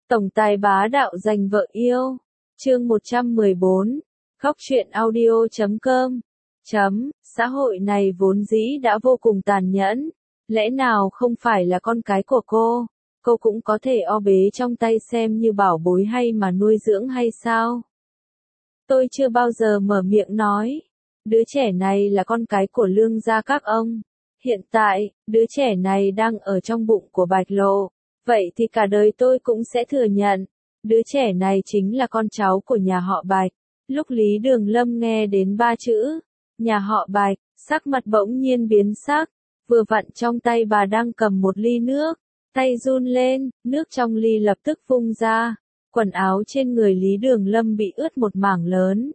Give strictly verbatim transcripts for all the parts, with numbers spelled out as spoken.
Tổng tài bá đạo giành vợ yêu. Chương một trăm mười bốn. Góc truyện audio chấm com. Chấm, xã hội này vốn dĩ đã vô cùng tàn nhẫn. Lẽ nào không phải là con cái của cô, cô cũng có thể o bế trong tay xem như bảo bối hay mà nuôi dưỡng hay sao? Tôi chưa bao giờ mở miệng nói. Đứa trẻ này là con cái của Lương gia các ông. Hiện tại, đứa trẻ này đang ở trong bụng của Bạch Lộ. Vậy thì cả đời tôi cũng sẽ thừa nhận. Đứa trẻ này chính là con cháu của nhà họ Bạch. Lúc Lý Đường Lâm nghe đến ba chữ nhà họ Bạch, sắc mặt bỗng nhiên biến sắc. Vừa vặn trong tay bà đang cầm một ly nước. Tay run lên, nước trong ly lập tức vung ra. Quần áo trên người Lý Đường Lâm bị ướt một mảng lớn.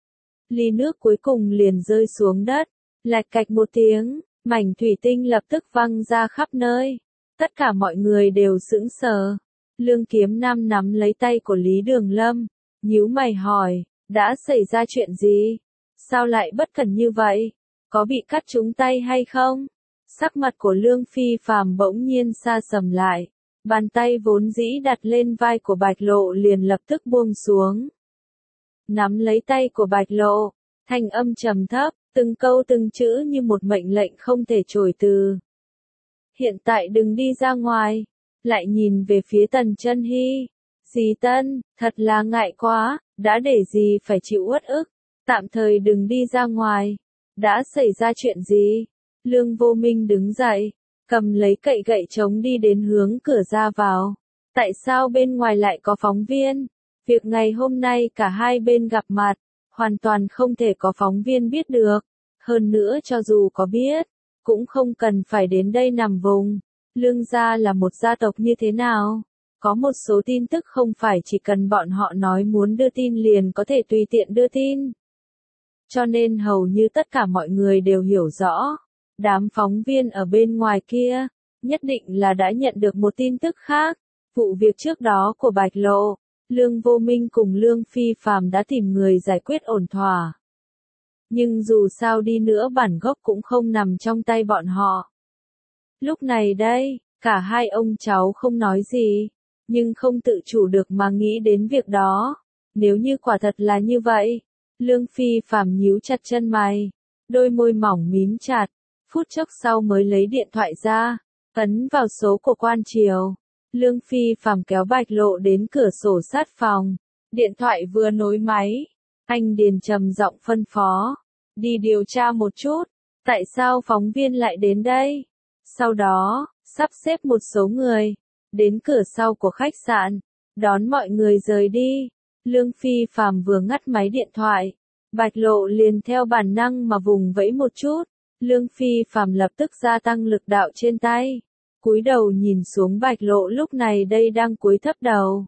Ly nước cuối cùng liền rơi xuống đất. Lạch cạch một tiếng, mảnh thủy tinh lập tức văng ra khắp nơi. Tất cả mọi người đều sững sờ. Lương Kiếm Nam nắm lấy tay của Lý Đường Lâm, nhíu mày hỏi, đã xảy ra chuyện gì? Sao lại bất cẩn như vậy? Có bị cắt trúng tay hay không? Sắc mặt của Lương Phi Phàm bỗng nhiên sa sầm lại. Bàn tay vốn dĩ đặt lên vai của Bạch Lộ liền lập tức buông xuống. Nắm lấy tay của Bạch Lộ, thanh âm trầm thấp, từng câu từng chữ như một mệnh lệnh không thể chối từ. Hiện tại đừng đi ra ngoài. Lại nhìn về phía Tần Chân Hy. Dì Tân, thật là ngại quá, đã để dì phải chịu uất ức. Tạm thời đừng đi ra ngoài. Đã xảy ra chuyện gì? Lương Vô Minh đứng dậy, cầm lấy cậy gậy chống đi đến hướng cửa ra vào. Tại sao bên ngoài lại có phóng viên? Việc ngày hôm nay cả hai bên gặp mặt, hoàn toàn không thể có phóng viên biết được. Hơn nữa cho dù có biết, cũng không cần phải đến đây nằm vùng. Lương gia là một gia tộc như thế nào? Có một số tin tức không phải chỉ cần bọn họ nói muốn đưa tin liền có thể tùy tiện đưa tin. Cho nên hầu như tất cả mọi người đều hiểu rõ. Đám phóng viên ở bên ngoài kia, nhất định là đã nhận được một tin tức khác. Vụ việc trước đó của Bạch Lộ, Lương Vô Minh cùng Lương Phi Phàm đã tìm người giải quyết ổn thỏa. Nhưng dù sao đi nữa bản gốc cũng không nằm trong tay bọn họ. Lúc này đây, cả hai ông cháu không nói gì, nhưng không tự chủ được mà nghĩ đến việc đó. Nếu như quả thật là như vậy, Lương Phi Phàm nhíu chặt chân mày, đôi môi mỏng mím chặt, phút chốc sau mới lấy điện thoại ra, ấn vào số của quan triều. Lương Phi Phàm kéo Bạch Lộ đến cửa sổ sát phòng, điện thoại vừa nối máy, anh Điền trầm giọng phân phó, đi điều tra một chút, tại sao phóng viên lại đến đây? Sau đó, sắp xếp một số người, đến cửa sau của khách sạn, đón mọi người rời đi. Lương Phi Phàm vừa ngắt máy điện thoại, Bạch Lộ liền theo bản năng mà vùng vẫy một chút. Lương Phi Phàm lập tức gia tăng lực đạo trên tay, cúi đầu nhìn xuống Bạch Lộ lúc này đây đang cúi thấp đầu.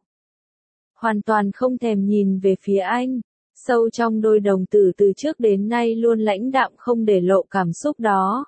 Hoàn toàn không thèm nhìn về phía anh, sâu trong đôi đồng tử từ trước đến nay luôn lãnh đạm không để lộ cảm xúc đó.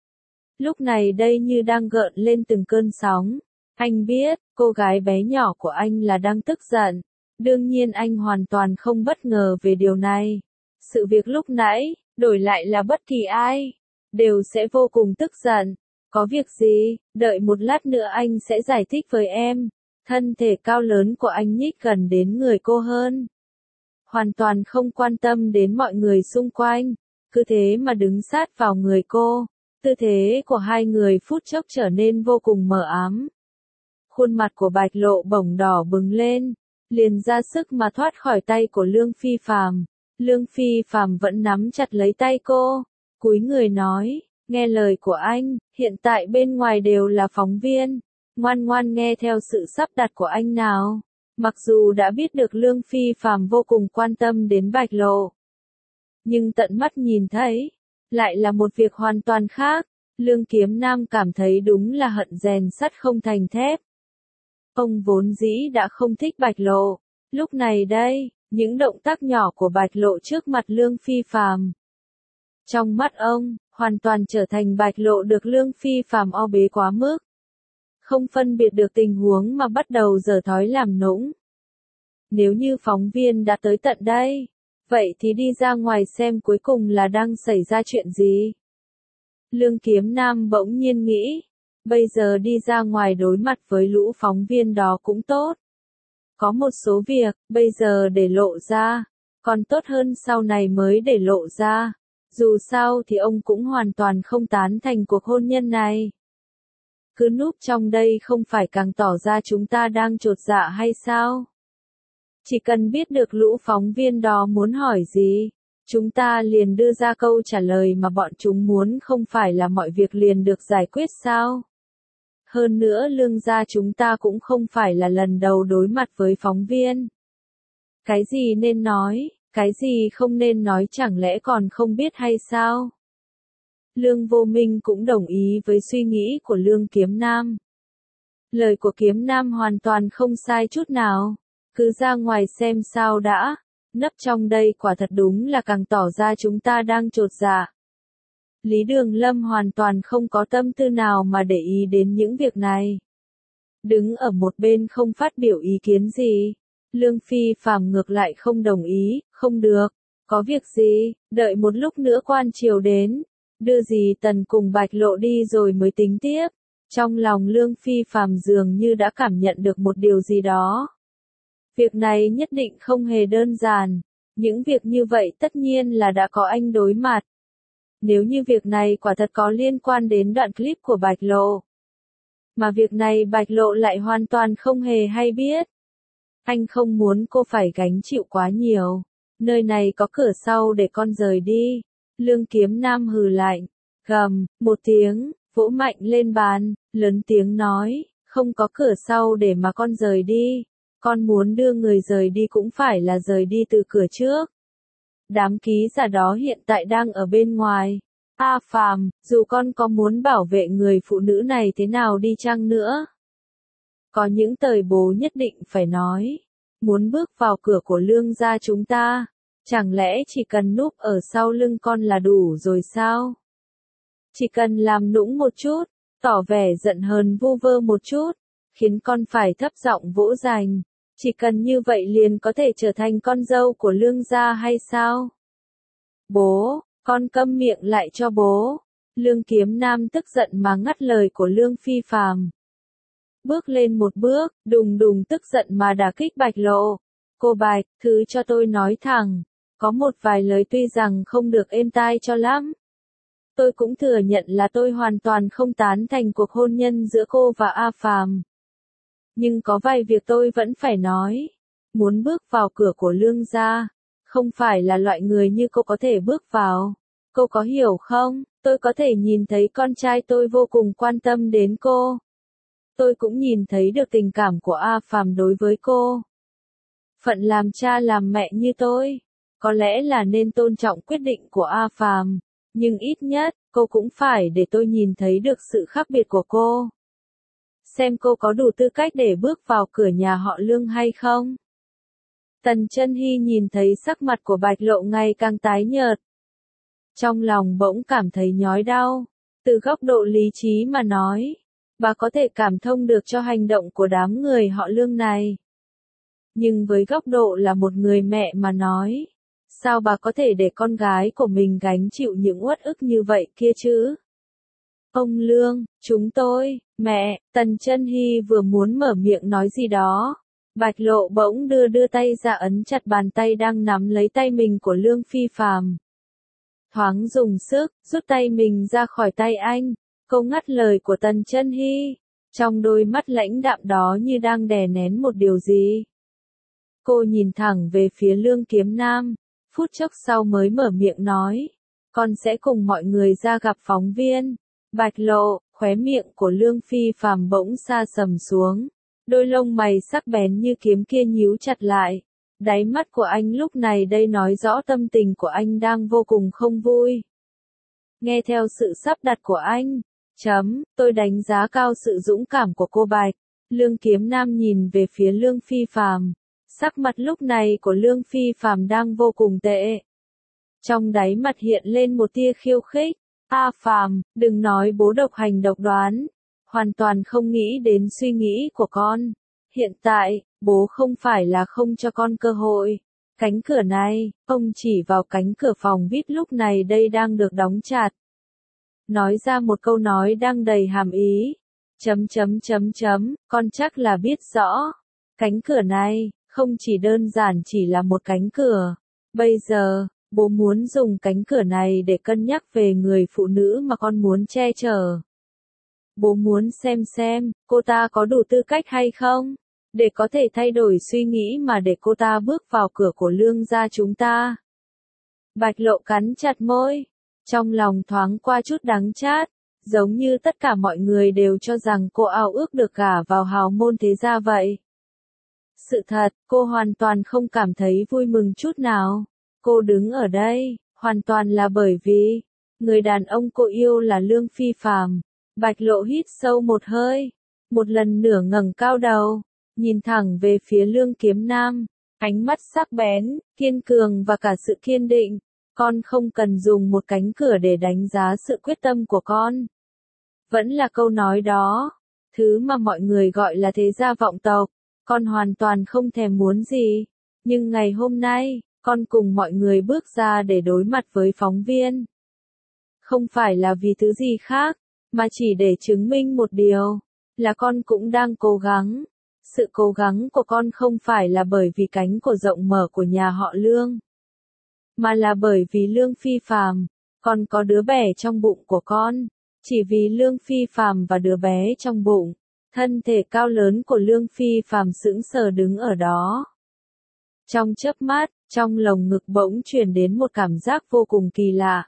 Lúc này đây như đang gợn lên từng cơn sóng. Anh biết, cô gái bé nhỏ của anh là đang tức giận. Đương nhiên anh hoàn toàn không bất ngờ về điều này. Sự việc lúc nãy, đổi lại là bất kỳ ai, đều sẽ vô cùng tức giận. Có việc gì, đợi một lát nữa anh sẽ giải thích với em. Thân thể cao lớn của anh nhích gần đến người cô hơn. Hoàn toàn không quan tâm đến mọi người xung quanh. Cứ thế mà đứng sát vào người cô. Tư thế của hai người phút chốc trở nên vô cùng mờ ám. Khuôn mặt của Bạch Lộ bỗng đỏ bừng lên, liền ra sức mà thoát khỏi tay của Lương Phi Phàm. Lương Phi Phàm vẫn nắm chặt lấy tay cô, cúi người nói, nghe lời của anh, hiện tại bên ngoài đều là phóng viên, ngoan ngoan nghe theo sự sắp đặt của anh nào. Mặc dù đã biết được Lương Phi Phàm vô cùng quan tâm đến Bạch Lộ, nhưng tận mắt nhìn thấy, lại là một việc hoàn toàn khác. Lương Kiếm Nam cảm thấy đúng là hận rèn sắt không thành thép. Ông vốn dĩ đã không thích Bạch Lộ, lúc này đây, những động tác nhỏ của Bạch Lộ trước mặt Lương Phi Phàm, trong mắt ông, hoàn toàn trở thành Bạch Lộ được Lương Phi Phàm o bế quá mức. Không phân biệt được tình huống mà bắt đầu giở thói làm nũng. Nếu như phóng viên đã tới tận đây, vậy thì đi ra ngoài xem cuối cùng là đang xảy ra chuyện gì. Lương Kiếm Nam bỗng nhiên nghĩ, bây giờ đi ra ngoài đối mặt với lũ phóng viên đó cũng tốt. Có một số việc, bây giờ để lộ ra, còn tốt hơn sau này mới để lộ ra. Dù sao thì ông cũng hoàn toàn không tán thành cuộc hôn nhân này. Cứ núp trong đây không phải càng tỏ ra chúng ta đang chột dạ hay sao? Chỉ cần biết được lũ phóng viên đó muốn hỏi gì, chúng ta liền đưa ra câu trả lời mà bọn chúng muốn, không phải là mọi việc liền được giải quyết sao? Hơn nữa Lương gia chúng ta cũng không phải là lần đầu đối mặt với phóng viên. Cái gì nên nói, cái gì không nên nói chẳng lẽ còn không biết hay sao? Lương Vô Minh cũng đồng ý với suy nghĩ của Lương Kiếm Nam. Lời của Kiếm Nam hoàn toàn không sai chút nào. Cứ ra ngoài xem sao đã. Nấp trong đây quả thật đúng là càng tỏ ra chúng ta đang chột dạ. Lý Đường Lâm hoàn toàn không có tâm tư nào mà để ý đến những việc này. Đứng ở một bên không phát biểu ý kiến gì. Lương Phi Phàm ngược lại không đồng ý, không được. Có việc gì, đợi một lúc nữa quan triều đến. Đưa dì Tần cùng Bạch Lộ đi rồi mới tính tiếp. Trong lòng Lương Phi Phàm dường như đã cảm nhận được một điều gì đó. Việc này nhất định không hề đơn giản. Những việc như vậy tất nhiên là đã có anh đối mặt. Nếu như việc này quả thật có liên quan đến đoạn clip của Bạch Lộ. Mà việc này Bạch Lộ lại hoàn toàn không hề hay biết. Anh không muốn cô phải gánh chịu quá nhiều. Nơi này có cửa sau để con rời đi. Lương Kiếm Nam hừ lạnh, gầm, một tiếng, vỗ mạnh lên bàn, lớn tiếng nói, không có cửa sau để mà con rời đi. Con muốn đưa người rời đi cũng phải là rời đi từ cửa trước. Đám ký giả đó hiện tại đang ở bên ngoài. A Phàm, dù con có muốn bảo vệ người phụ nữ này thế nào đi chăng nữa. Có những tời bố nhất định phải nói. Muốn bước vào cửa của Lương gia chúng ta. Chẳng lẽ chỉ cần núp ở sau lưng con là đủ rồi sao? Chỉ cần làm nũng một chút, tỏ vẻ giận hờn vu vơ một chút, khiến con phải thấp giọng vỗ giành. Chỉ cần như vậy liền có thể trở thành con dâu của Lương gia hay sao? Bố, con câm miệng lại cho bố. Lương Kiếm Nam tức giận mà ngắt lời của Lương Phi Phàm. Bước lên một bước, đùng đùng tức giận mà đả kích Bạch Lộ. Cô Bạch, thứ cho tôi nói thẳng. Có một vài lời tuy rằng không được êm tai cho lắm. Tôi cũng thừa nhận là tôi hoàn toàn không tán thành cuộc hôn nhân giữa cô và A Phàm. Nhưng có vài việc tôi vẫn phải nói. Muốn bước vào cửa của Lương gia, không phải là loại người như cô có thể bước vào. Cô có hiểu không? Tôi có thể nhìn thấy con trai tôi vô cùng quan tâm đến cô. Tôi cũng nhìn thấy được tình cảm của A Phàm đối với cô. Phận làm cha làm mẹ như tôi, có lẽ là nên tôn trọng quyết định của A Phàm, nhưng ít nhất, cô cũng phải để tôi nhìn thấy được sự khác biệt của cô. Xem cô có đủ tư cách để bước vào cửa nhà họ Lương hay không? Tần Chân Hy nhìn thấy sắc mặt của Bạch Lộ ngày càng tái nhợt. Trong lòng bỗng cảm thấy nhói đau. Từ góc độ lý trí mà nói, bà có thể cảm thông được cho hành động của đám người họ Lương này. Nhưng với góc độ là một người mẹ mà nói, sao bà có thể để con gái của mình gánh chịu những uất ức như vậy kia chứ? Ông Lương, chúng tôi, mẹ, Tần Chân Hy vừa muốn mở miệng nói gì đó. Bạch Lộ bỗng đưa đưa tay ra ấn chặt bàn tay đang nắm lấy tay mình của Lương Phi Phàm. Thoáng dùng sức, rút tay mình ra khỏi tay anh. Cô ngắt lời của Tần Chân Hy. Trong đôi mắt lãnh đạm đó như đang đè nén một điều gì. Cô nhìn thẳng về phía Lương Kiếm Nam. Phút chốc sau mới mở miệng nói. Con sẽ cùng mọi người ra gặp phóng viên. Bạch Lộ, khóe miệng của Lương Phi Phàm bỗng sa sầm xuống. Đôi lông mày sắc bén như kiếm kia nhíu chặt lại. Đáy mắt của anh lúc này đây nói rõ tâm tình của anh đang vô cùng không vui. Nghe theo sự sắp đặt của anh, chấm, tôi đánh giá cao sự dũng cảm của cô Bạch. Lương Kiếm Nam nhìn về phía Lương Phi Phàm. Sắc mặt lúc này của Lương Phi Phàm đang vô cùng tệ. Trong đáy mặt hiện lên một tia khiêu khích. A Phàm, đừng nói bố độc hành độc đoán. Hoàn toàn không nghĩ đến suy nghĩ của con. Hiện tại, bố không phải là không cho con cơ hội. Cánh cửa này, ông chỉ vào cánh cửa phòng vê i pê lúc này đây đang được đóng chặt. Nói ra một câu nói đang đầy hàm ý. Chấm chấm chấm chấm, con chắc là biết rõ. Cánh cửa này, không chỉ đơn giản chỉ là một cánh cửa. Bây giờ, bố muốn dùng cánh cửa này để cân nhắc về người phụ nữ mà con muốn che chở. Bố muốn xem xem, cô ta có đủ tư cách hay không, để có thể thay đổi suy nghĩ mà để cô ta bước vào cửa của Lương gia chúng ta. Bạch Lộ cắn chặt môi, trong lòng thoáng qua chút đắng chát, giống như tất cả mọi người đều cho rằng cô ao ước được gả vào hào môn thế gia vậy. Sự thật, cô hoàn toàn không cảm thấy vui mừng chút nào. Cô đứng ở đây, hoàn toàn là bởi vì, người đàn ông cô yêu là Lương Phi Phàm. Bạch Lộ hít sâu một hơi, một lần nữa ngẩng cao đầu, nhìn thẳng về phía Lương Kiếm Nam, ánh mắt sắc bén, kiên cường và cả sự kiên định. Con không cần dùng một cánh cửa để đánh giá sự quyết tâm của con. Vẫn là câu nói đó, thứ mà mọi người gọi là thế gia vọng tộc, con hoàn toàn không thèm muốn gì. Nhưng ngày hôm nay, con cùng mọi người bước ra để đối mặt với phóng viên. Không phải là vì thứ gì khác, mà chỉ để chứng minh một điều, là con cũng đang cố gắng. Sự cố gắng của con không phải là bởi vì cánh cửa rộng mở của nhà họ Lương, mà là bởi vì Lương Phi Phàm. Con có đứa bé trong bụng của con, chỉ vì Lương Phi Phàm và đứa bé trong bụng. Thân thể cao lớn của Lương Phi Phàm sững sờ đứng ở đó. Trong chớp mắt, trong lồng ngực bỗng truyền đến một cảm giác vô cùng kỳ lạ.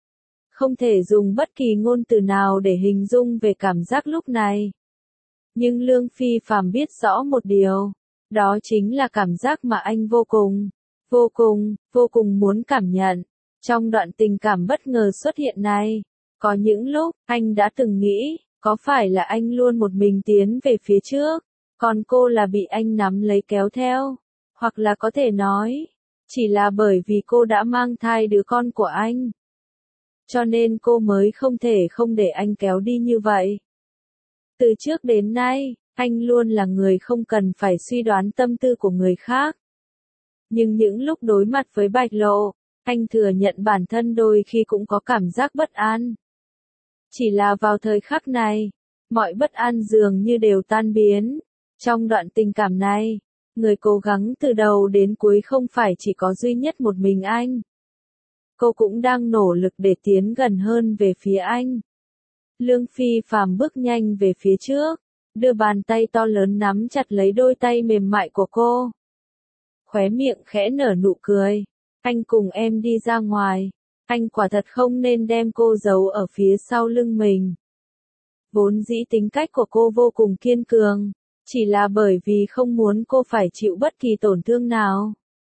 Không thể dùng bất kỳ ngôn từ nào để hình dung về cảm giác lúc này. Nhưng Lương Phi Phàm biết rõ một điều, đó chính là cảm giác mà anh vô cùng, vô cùng, vô cùng muốn cảm nhận. Trong đoạn tình cảm bất ngờ xuất hiện này, có những lúc, anh đã từng nghĩ, có phải là anh luôn một mình tiến về phía trước, còn cô là bị anh nắm lấy kéo theo, hoặc là có thể nói, chỉ là bởi vì cô đã mang thai đứa con của anh. Cho nên cô mới không thể không để anh kéo đi như vậy. Từ trước đến nay, anh luôn là người không cần phải suy đoán tâm tư của người khác. Nhưng những lúc đối mặt với Bạch Lộ, anh thừa nhận bản thân đôi khi cũng có cảm giác bất an. Chỉ là vào thời khắc này, mọi bất an dường như đều tan biến. Trong đoạn tình cảm này, người cố gắng từ đầu đến cuối không phải chỉ có duy nhất một mình anh. Cô cũng đang nỗ lực để tiến gần hơn về phía anh. Lương Phi Phàm bước nhanh về phía trước, đưa bàn tay to lớn nắm chặt lấy đôi tay mềm mại của cô. Khóe miệng khẽ nở nụ cười. Anh cùng em đi ra ngoài. Anh quả thật không nên đem cô giấu ở phía sau lưng mình. Vốn dĩ tính cách của cô vô cùng kiên cường, chỉ là bởi vì không muốn cô phải chịu bất kỳ tổn thương nào.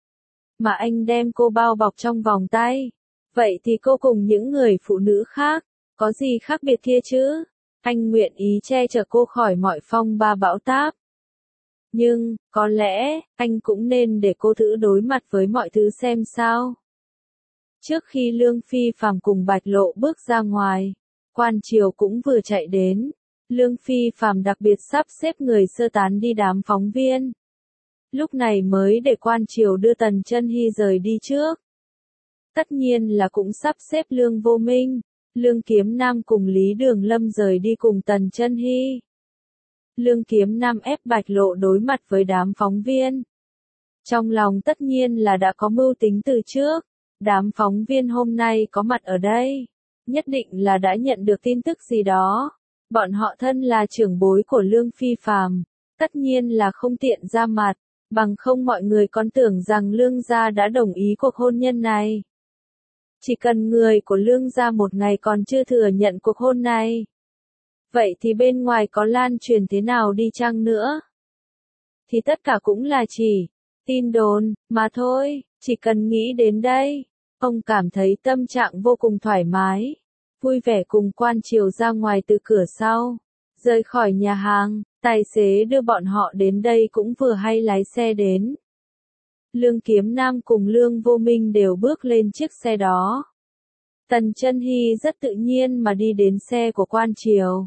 Mà anh đem cô bao bọc trong vòng tay. Vậy thì cô cùng những người phụ nữ khác, có gì khác biệt kia chứ? Anh nguyện ý che chở cô khỏi mọi phong ba bão táp. Nhưng, có lẽ, anh cũng nên để cô thử đối mặt với mọi thứ xem sao. Trước khi Lương Phi Phàm cùng Bạch Lộ bước ra ngoài, quan triều cũng vừa chạy đến. Lương Phi Phàm đặc biệt sắp xếp người sơ tán đi đám phóng viên. Lúc này mới để quan triều đưa Tần Chân Hy rời đi trước. Tất nhiên là cũng sắp xếp Lương Vô Minh, Lương Kiếm Nam cùng Lý Đường Lâm rời đi cùng Tần Chân Hy. Lương Kiếm Nam ép Bạch Lộ đối mặt với đám phóng viên. Trong lòng tất nhiên là đã có mưu tính từ trước. Đám phóng viên hôm nay có mặt ở đây, nhất định là đã nhận được tin tức gì đó. Bọn họ thân là trưởng bối của Lương Phi Phàm, tất nhiên là không tiện ra mặt, bằng không mọi người còn tưởng rằng Lương gia đã đồng ý cuộc hôn nhân này. Chỉ cần người của Lương gia một ngày còn chưa thừa nhận cuộc hôn này, vậy thì bên ngoài có lan truyền thế nào đi chăng nữa, thì tất cả cũng là chỉ tin đồn mà thôi. Chỉ cần nghĩ đến đây, ông cảm thấy tâm trạng vô cùng thoải mái, vui vẻ cùng quan triều ra ngoài từ cửa sau, rời khỏi nhà hàng. Tài xế đưa bọn họ đến đây cũng vừa hay lái xe đến. Lương Kiếm Nam cùng Lương Vô Minh đều bước lên chiếc xe đó. Tần Chân Hy rất tự nhiên mà đi đến xe của quan triều.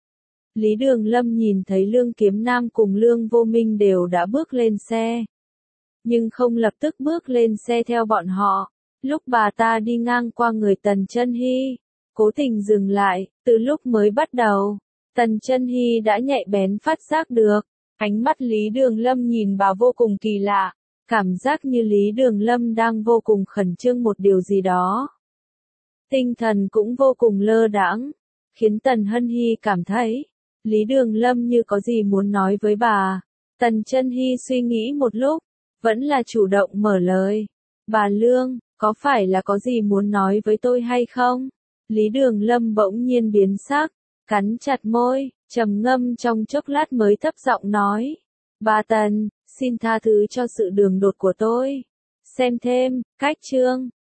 Lý Đường Lâm nhìn thấy Lương Kiếm Nam cùng Lương Vô Minh đều đã bước lên xe, nhưng không lập tức bước lên xe theo bọn họ. Lúc bà ta đi ngang qua người Tần Chân Hy, cố tình dừng lại. Từ lúc mới bắt đầu, Tần Chân Hy đã nhạy bén phát giác được, Ánh mắt Lý Đường Lâm nhìn bà vô cùng kỳ lạ, cảm giác như Lý Đường Lâm đang vô cùng khẩn trương một điều gì đó. Tinh thần cũng vô cùng lơ đãng, khiến Tần Hân Hy cảm thấy, Lý Đường Lâm như có gì muốn nói với bà. Tần Chân Hy suy nghĩ một lúc, vẫn là chủ động mở lời. Bà Lương, có phải là có gì muốn nói với tôi hay không? Lý Đường Lâm bỗng nhiên biến sắc, cắn chặt môi, trầm ngâm trong chốc lát mới thấp giọng nói. Bà Tần, xin tha thứ cho sự đường đột của tôi. Xem thêm, cách chương.